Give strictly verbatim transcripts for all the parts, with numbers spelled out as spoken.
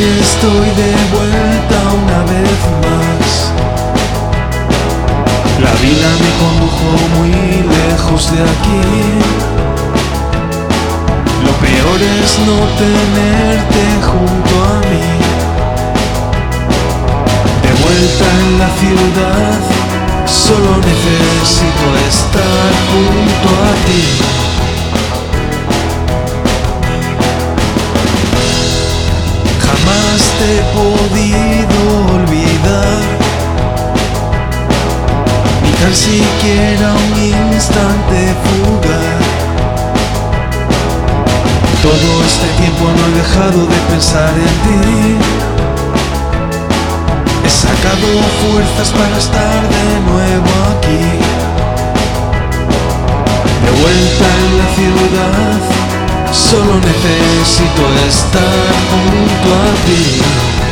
estoy de vuelta una vez más. La vida me condujo muy lejos de aquí. Lo peor es no tenerte junto a mí. De vuelta en la ciudad, solo necesito estar junto a ti. Jamás te he podido olvidar, ni tan siquiera un instante fugaz. Todo este tiempo no he dejado de pensar en ti. He sacado fuerzas para estar de nuevo aquí. De vuelta en la ciudad, solo necesito estar junto a ti.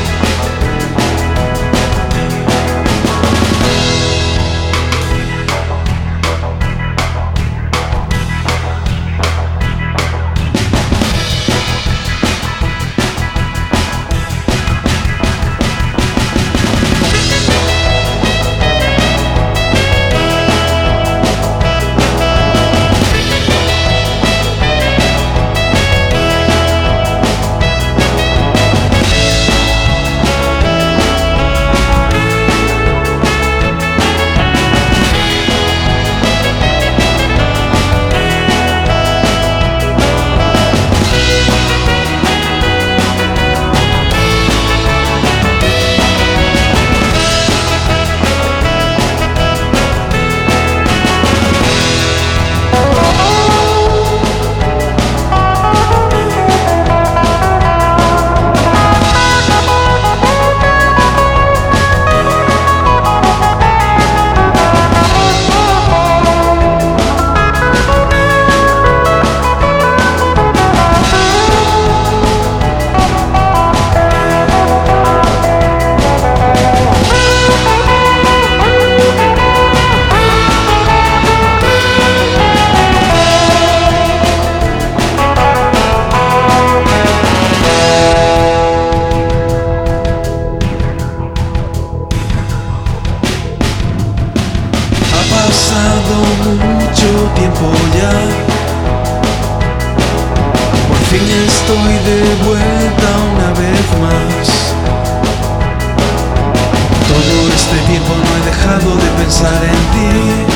Ha pasado mucho tiempo ya. Por fin estoy de vuelta una vez más. Todo este tiempo no he dejado de pensar en ti.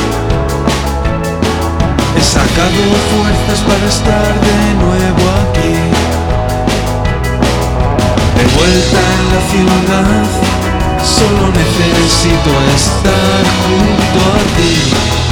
He sacado fuerzas para estar de nuevo aquí. De vuelta en la ciudad, solo necesito estar junto a ti.